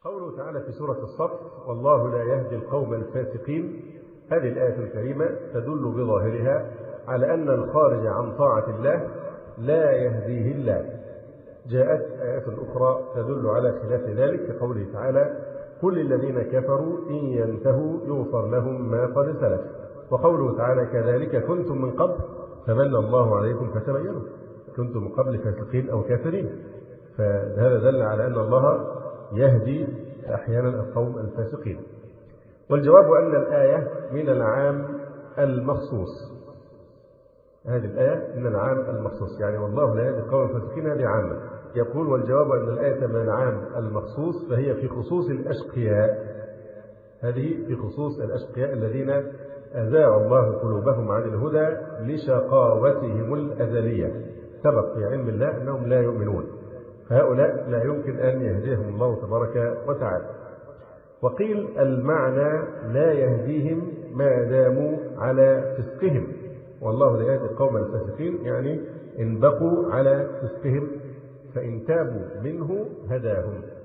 قوله تعالى في سورة الصف: والله لا يهدي القوم الفاسقين. هذه الآية الكريمة تدل بظاهرها على أن الخارج عن طاعة الله لا يهديه الله. جاءت آيات أخرى تدل على خلاف ذلك كقوله تعالى: قل للذين كفروا إن ينتهوا يغفر لهم ما قد سلف. وقوله تعالى: كذلك كنتم من قبل فمن الله عليكم فتبينوا. كنتم من قبل فاسقين أو كافرين، فهذا دل على أن الله يهدي أحيانا القوم الفاسقين. والجواب أن الآية من العام المخصوص. هذه الآية من العام المخصوص، يعني والله لا يهدي القوم الفاسقين، هذه عامة. يقول: والجواب أن الآية من العام المخصوص، فهي في خصوص الأشقياء. هذه في خصوص الأشقياء الذين أزاغ الله قلوبهم عن الهدى لشقاوتهم الأزلية. سبق في علم الله أنهم لا يؤمنون، فهؤلاء لا يمكن أن يهديهم الله تبارك وتعالى. وقيل المعنى لا يهديهم ما داموا على فسقهم، والله لا يهدي القوم الفاسقين، يعني إن بقوا على فسقهم، فإن تابوا منه هداهم.